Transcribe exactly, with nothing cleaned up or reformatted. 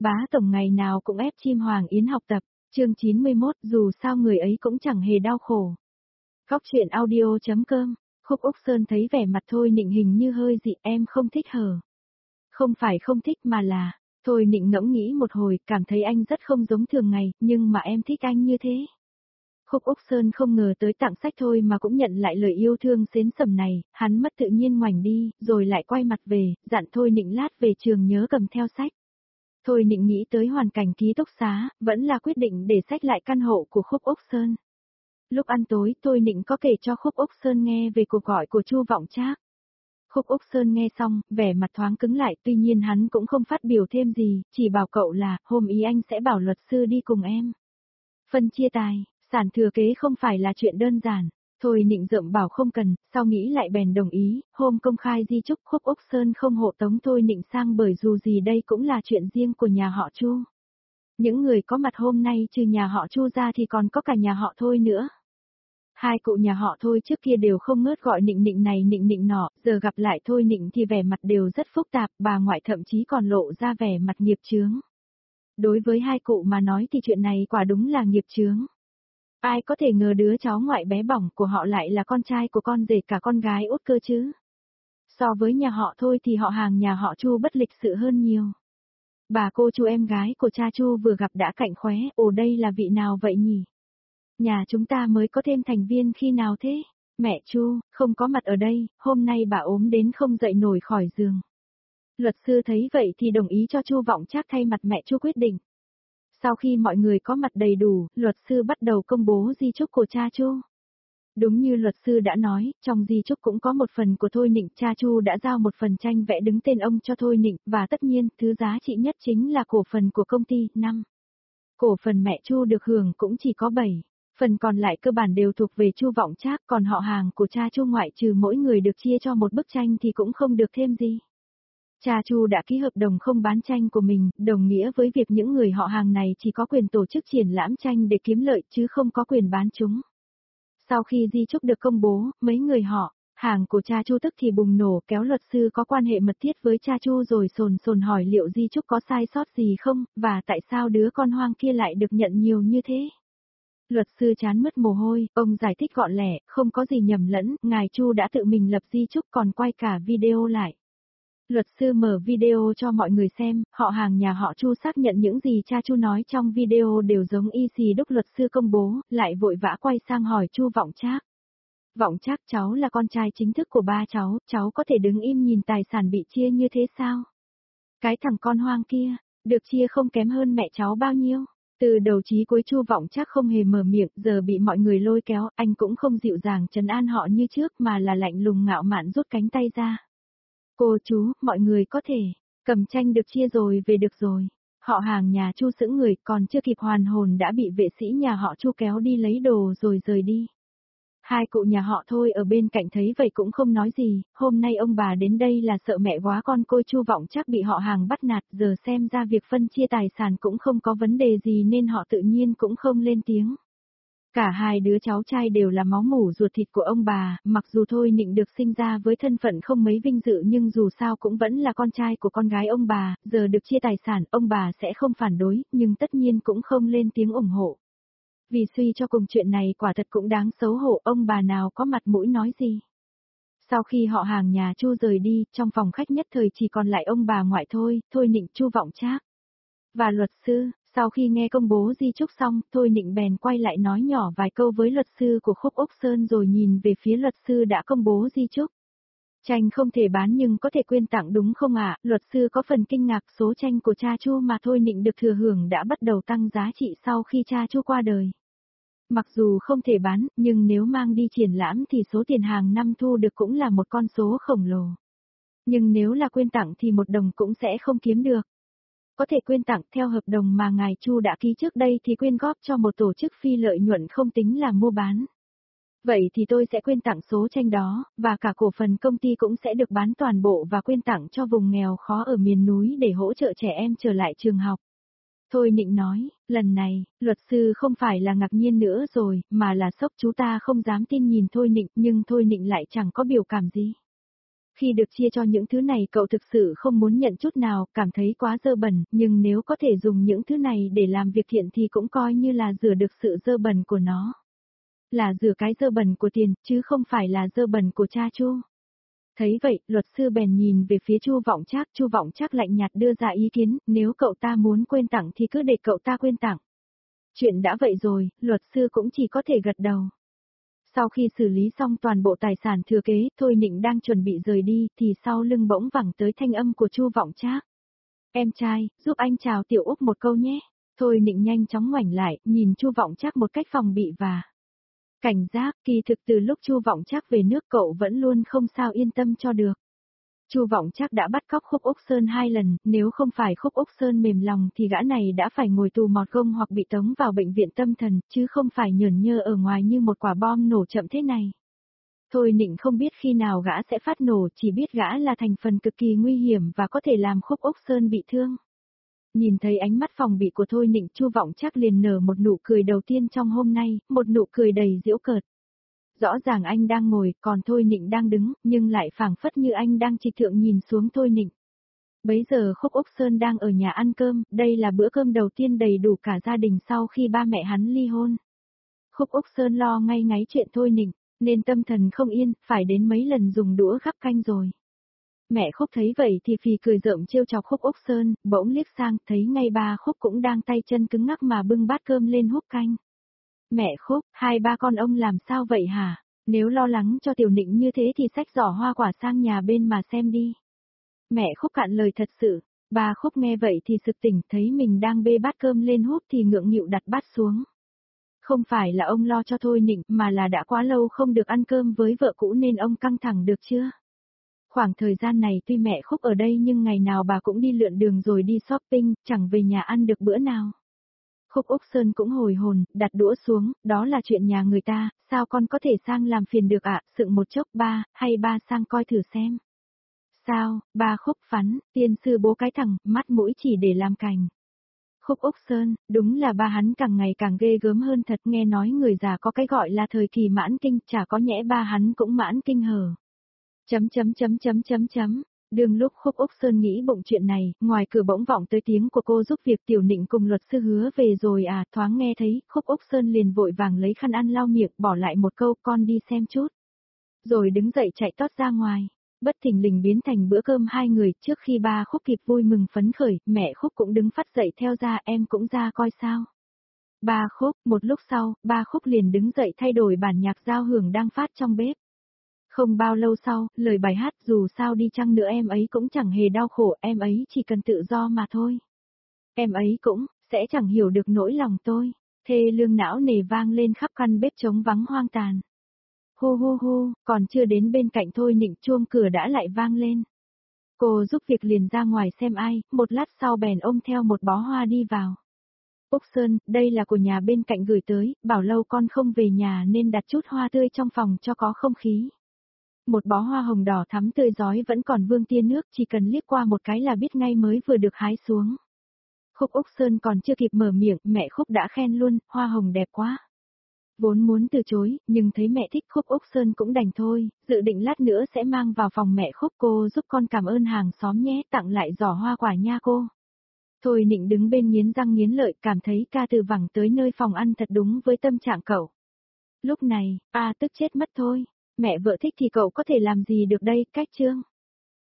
Bá tổng ngày nào cũng ép chim Hoàng Yến học tập, chương chín mươi mốt, dù sao người ấy cũng chẳng hề đau khổ. Góc truyện audio.com, Khúc Úc Sơn thấy vẻ mặt Thôi Nịnh hình như hơi dị, em không thích hờ. Không phải không thích mà là, Thôi Nịnh ngẫm nghĩ một hồi, cảm thấy anh rất không giống thường ngày, nhưng mà em thích anh như thế. Khúc Úc Sơn không ngờ tới tặng sách thôi mà cũng nhận lại lời yêu thương xến sẩm này, hắn mất tự nhiên ngoảnh đi, rồi lại quay mặt về, dặn Thôi Nịnh lát về trường nhớ cầm theo sách. Thôi Nịnh nghĩ tới hoàn cảnh ký túc xá, vẫn là quyết định để sách lại căn hộ của Khúc Úc Sơn. Lúc ăn tối, Thôi Nịnh có kể cho Khúc Úc Sơn nghe về cuộc gọi của Chu Vọng Trác. Khúc Úc Sơn nghe xong, vẻ mặt thoáng cứng lại, tuy nhiên hắn cũng không phát biểu thêm gì, chỉ bảo cậu là, hôm ý anh sẽ bảo luật sư đi cùng em. Phân chia tài, sản thừa kế không phải là chuyện đơn giản. Thôi Nịnh rộng bảo không cần, sau nghĩ lại bèn đồng ý, hôm công khai di chúc Khúc Úc Sơn không hộ tống Thôi Nịnh sang bởi dù gì đây cũng là chuyện riêng của nhà họ Chu. Những người có mặt hôm nay trừ nhà họ Chu ra thì còn có cả nhà họ Thôi nữa. Hai cụ nhà họ Thôi trước kia đều không ngớt gọi Nịnh Nịnh này Nịnh Nịnh nọ, giờ gặp lại Thôi Nịnh thì vẻ mặt đều rất phức tạp, bà ngoại thậm chí còn lộ ra vẻ mặt nghiệp chướng. Đối với hai cụ mà nói thì chuyện này quả đúng là nghiệp chướng. Ai có thể ngờ đứa cháu ngoại bé bỏng của họ lại là con trai của con rể cả con gái út cơ chứ. So với nhà họ Thôi thì họ hàng nhà họ Chu bất lịch sự hơn nhiều. Bà cô Chu em gái của cha Chu vừa gặp đã cạnh khóe, ồ đây là vị nào vậy nhỉ? Nhà chúng ta mới có thêm thành viên khi nào thế? Mẹ Chu, không có mặt ở đây, hôm nay bà ốm đến không dậy nổi khỏi giường. Luật sư thấy vậy thì đồng ý cho Chu Vọng Trác thay mặt mẹ Chu quyết định. Sau khi mọi người có mặt đầy đủ, luật sư bắt đầu công bố di chúc của cha Chu. Đúng như luật sư đã nói, trong di chúc cũng có một phần của Thôi Nịnh, cha Chu đã giao một phần tranh vẽ đứng tên ông cho Thôi Nịnh, và tất nhiên, thứ giá trị nhất chính là cổ phần của công ty, năm. Cổ phần mẹ Chu được hưởng cũng chỉ có bảy. Phần còn lại cơ bản đều thuộc về Chu Vọng Trác, còn họ hàng của cha Chu ngoại trừ mỗi người được chia cho một bức tranh thì cũng không được thêm gì. Cha Chu đã ký hợp đồng không bán tranh của mình, đồng nghĩa với việc những người họ hàng này chỉ có quyền tổ chức triển lãm tranh để kiếm lợi chứ không có quyền bán chúng. Sau khi di chúc được công bố, mấy người họ, hàng của cha Chu tức thì bùng nổ kéo luật sư có quan hệ mật thiết với cha Chu rồi sồn sồn hỏi liệu di chúc có sai sót gì không, và tại sao đứa con hoang kia lại được nhận nhiều như thế. Luật sư chán mất mồ hôi, ông giải thích gọn lẹ, không có gì nhầm lẫn, ngài Chu đã tự mình lập di chúc còn quay cả video lại. Luật sư mở video cho mọi người xem, họ hàng nhà họ Chu xác nhận những gì cha Chu nói trong video đều giống y xì đúc luật sư công bố, lại vội vã quay sang hỏi Chu Vọng Trác. Vọng Trác, cháu là con trai chính thức của ba cháu, cháu có thể đứng im nhìn tài sản bị chia như thế sao? Cái thằng con hoang kia, được chia không kém hơn mẹ cháu bao nhiêu? Từ đầu chí cuối Chu Vọng Trác không hề mở miệng, giờ bị mọi người lôi kéo, anh cũng không dịu dàng trấn an họ như trước mà là lạnh lùng ngạo mạn rút cánh tay ra. Cô chú, mọi người có thể, cầm tranh được chia rồi về được rồi. Họ hàng nhà Chu sững người còn chưa kịp hoàn hồn đã bị vệ sĩ nhà họ Chu kéo đi lấy đồ rồi rời đi. Hai cụ nhà họ Thôi ở bên cạnh thấy vậy cũng không nói gì, hôm nay ông bà đến đây là sợ mẹ quá con côi Chu Vọng Trác bị họ hàng bắt nạt, giờ xem ra việc phân chia tài sản cũng không có vấn đề gì nên họ tự nhiên cũng không lên tiếng. Cả hai đứa cháu trai đều là máu mủ ruột thịt của ông bà, mặc dù Thôi Nịnh được sinh ra với thân phận không mấy vinh dự nhưng dù sao cũng vẫn là con trai của con gái ông bà, giờ được chia tài sản, ông bà sẽ không phản đối, nhưng tất nhiên cũng không lên tiếng ủng hộ. Vì suy cho cùng chuyện này quả thật cũng đáng xấu hổ, ông bà nào có mặt mũi nói gì. Sau khi họ hàng nhà Chu rời đi, trong phòng khách nhất thời chỉ còn lại ông bà ngoại thôi, Thôi Nịnh, Chu Vọng Trác và luật sư. Sau khi nghe công bố di chúc xong, Thôi Nịnh bèn quay lại nói nhỏ vài câu với luật sư của Khúc Úc Sơn rồi nhìn về phía luật sư đã công bố di chúc. Tranh không thể bán nhưng có thể quyên tặng đúng không ạ? Luật sư có phần kinh ngạc, số tranh của cha Chu mà Thôi Nịnh được thừa hưởng đã bắt đầu tăng giá trị sau khi cha Chu qua đời. Mặc dù không thể bán, nhưng nếu mang đi triển lãm thì số tiền hàng năm thu được cũng là một con số khổng lồ. Nhưng nếu là quyên tặng thì một đồng cũng sẽ không kiếm được. Có thể quyên tặng theo hợp đồng mà ngài Chu đã ký trước đây thì quyên góp cho một tổ chức phi lợi nhuận không tính là mua bán. Vậy thì tôi sẽ quyên tặng số tranh đó, và cả cổ phần công ty cũng sẽ được bán toàn bộ và quyên tặng cho vùng nghèo khó ở miền núi để hỗ trợ trẻ em trở lại trường học. Thôi Nịnh nói, lần này, luật sư không phải là ngạc nhiên nữa rồi, mà là sốc, chú ta không dám tin nhìn Thôi Nịnh, nhưng Thôi Nịnh lại chẳng có biểu cảm gì. Khi được chia cho những thứ này cậu thực sự không muốn nhận chút nào, cảm thấy quá dơ bẩn, nhưng nếu có thể dùng những thứ này để làm việc thiện thì cũng coi như là rửa được sự dơ bẩn của nó. Là rửa cái dơ bẩn của tiền, chứ không phải là dơ bẩn của cha Chu. Thấy vậy, luật sư bèn nhìn về phía Chu Vọng Trác, Chu Vọng Trác lạnh nhạt đưa ra ý kiến, nếu cậu ta muốn quên tặng thì cứ để cậu ta quên tặng. Chuyện đã vậy rồi, luật sư cũng chỉ có thể gật đầu. Sau khi xử lý xong toàn bộ tài sản thừa kế, Thôi Nịnh đang chuẩn bị rời đi, thì sau lưng bỗng vẳng tới thanh âm của Chu Vọng Trác. Em trai, giúp anh chào Tiểu Úc một câu nhé. Thôi Nịnh nhanh chóng ngoảnh lại, nhìn Chu Vọng Trác một cách phòng bị và cảnh giác, kỳ thực từ lúc Chu Vọng Trác về nước cậu vẫn luôn không sao yên tâm cho được. Chu Vọng Trác đã bắt cóc Khúc Úc Sơn hai lần, nếu không phải Khúc Úc Sơn mềm lòng thì gã này đã phải ngồi tù mọt gông hoặc bị tống vào bệnh viện tâm thần, chứ không phải nhởn nhơ ở ngoài như một quả bom nổ chậm thế này. Thôi Nịnh không biết khi nào gã sẽ phát nổ, chỉ biết gã là thành phần cực kỳ nguy hiểm và có thể làm Khúc Úc Sơn bị thương. Nhìn thấy ánh mắt phòng bị của Thôi Nịnh, Chu Vọng Trác liền nở một nụ cười đầu tiên trong hôm nay, một nụ cười đầy giễu cợt. Rõ ràng anh đang ngồi, còn Thôi Nịnh đang đứng, nhưng lại phảng phất như anh đang trịch thượng nhìn xuống Thôi Nịnh. Bấy giờ Khúc Úc Sơn đang ở nhà ăn cơm, đây là bữa cơm đầu tiên đầy đủ cả gia đình sau khi ba mẹ hắn ly hôn. Khúc Úc Sơn lo ngay ngáy chuyện Thôi Nịnh, nên tâm thần không yên, phải đến mấy lần dùng đũa gắp canh rồi. Mẹ Khúc thấy vậy thì phì cười rợm trêu chọc Khúc Úc Sơn, bỗng liếc sang, thấy ngay ba Khúc cũng đang tay chân cứng ngắc mà bưng bát cơm lên húp canh. Mẹ Khúc, hai ba con ông làm sao vậy hả? Nếu lo lắng cho Tiểu Nịnh như thế thì xách giỏ hoa quả sang nhà bên mà xem đi. Mẹ Khúc cạn lời thật sự, ba Khúc nghe vậy thì sực tỉnh, thấy mình đang bê bát cơm lên húp thì ngượng nghịu đặt bát xuống. Không phải là ông lo cho Thôi Nịnh, mà là đã quá lâu không được ăn cơm với vợ cũ nên ông căng thẳng được chưa? Khoảng thời gian này tuy mẹ Khúc ở đây nhưng ngày nào bà cũng đi lượn đường rồi đi shopping, chẳng về nhà ăn được bữa nào. Khúc Úc Sơn cũng hồi hồn, đặt đũa xuống, đó là chuyện nhà người ta, sao con có thể sang làm phiền được ạ, sựng một chốc ba, hay ba sang coi thử xem. Sao, ba Khúc phắn, tiên sư bố cái thằng, mắt mũi chỉ để làm cành. Khúc Úc Sơn, đúng là ba hắn càng ngày càng ghê gớm hơn thật, nghe nói người già có cái gọi là thời kỳ mãn kinh, chả có nhẽ ba hắn cũng mãn kinh hờ. Chấm chấm chấm chấm chấm chấm. Đường lúc Khúc Úc Sơn nghĩ bụng chuyện này, ngoài cửa bỗng vọng tới tiếng của cô giúp việc. Tiểu Nịnh cùng luật sư Hứa về rồi à, thoáng nghe thấy, Khúc Úc Sơn liền vội vàng lấy khăn ăn lau miệng, bỏ lại một câu con đi xem chút. Rồi đứng dậy chạy tót ra ngoài, bất thình lình biến thành bữa cơm hai người. Trước khi ba Khúc kịp vui mừng phấn khởi, mẹ Khúc cũng đứng phắt dậy theo ra, em cũng ra coi sao. Ba Khúc, một lúc sau, ba Khúc liền đứng dậy thay đổi bản nhạc giao hưởng đang phát trong bếp. Không bao lâu sau, lời bài hát dù sao đi chăng nữa em ấy cũng chẳng hề đau khổ, em ấy chỉ cần tự do mà thôi. Em ấy cũng, sẽ chẳng hiểu được nỗi lòng tôi. Thê lương não nề vang lên khắp căn bếp trống vắng hoang tàn. Hu hu hu, còn chưa đến bên cạnh Thôi Nịnh chuông cửa đã lại vang lên. Cô giúp việc liền ra ngoài xem ai, một lát sau bèn ôm theo một bó hoa đi vào. Úc Sơn, đây là của nhà bên cạnh gửi tới, bảo lâu con không về nhà nên đặt chút hoa tươi trong phòng cho có không khí. Một bó hoa hồng đỏ thắm tươi rói vẫn còn vương tia nước, chỉ cần liếc qua một cái là biết ngay mới vừa được hái xuống. Khúc Úc Sơn còn chưa kịp mở miệng, mẹ Khúc đã khen luôn, hoa hồng đẹp quá. Vốn muốn từ chối, nhưng thấy mẹ thích Khúc Úc Sơn cũng đành thôi, dự định lát nữa sẽ mang vào phòng mẹ Khúc. Cô giúp con cảm ơn hàng xóm nhé, tặng lại giỏ hoa quả nha cô. Thôi Nịnh đứng bên nghiến răng nghiến lợi, cảm thấy ca từ vẳng tới nơi phòng ăn thật đúng với tâm trạng cậu. Lúc này, a tức chết mất thôi. Mẹ vợ thích thì cậu có thể làm gì được đây, cách chương.